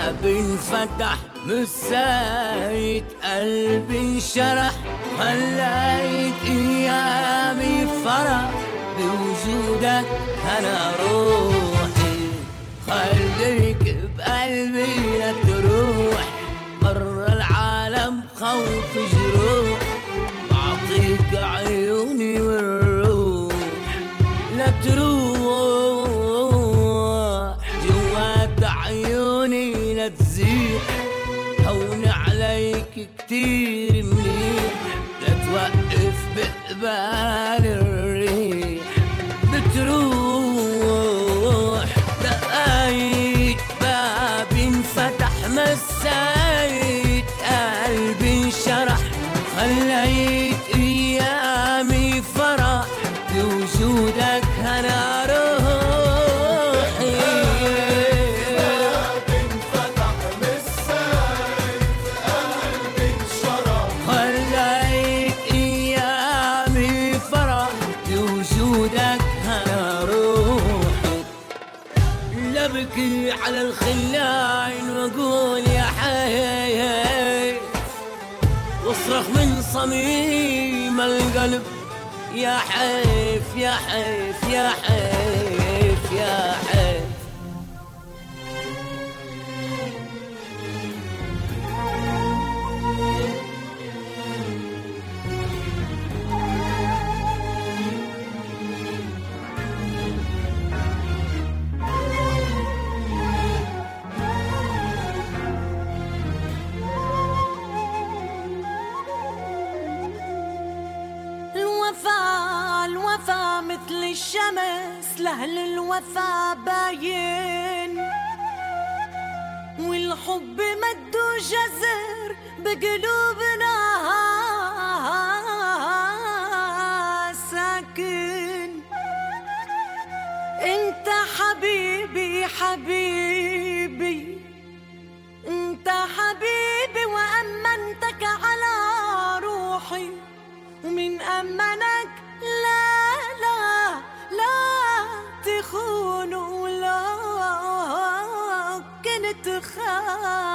باب انفتح مسيت قلبي انشرح، خليت ايامي فرح بوجودك انا روحي، خليك بقلبي لا تروح، مر العالم خوف جروح، بعطيك عيوني والروح لا تروح، جوات عيوني لا تزيح، هون عليك كتير منيح، لا توقف بقبال الريح، بتروح دقايق باب انفتح مسيت قلبي انشرح، خليت ايامي فرح بوجودك انا روحي، باب انفتح مسيت قلبي انشرح، خليت ايامي فرح بوجودك انا روحي، لا بكي على الخلاين واقول يا حي، واصرخ من صميم القلب يا حيف يا حيف يا حيف يا حيف. الوفا مثل الشمس لأهل الوفا باين، والحب مده جزر بقلوبنا ساكن، انت حبيبي حبيبي انت حبيبي وأمنتك على روحي، ومن أمنك لا لا لا تخون، ولو كنت خايف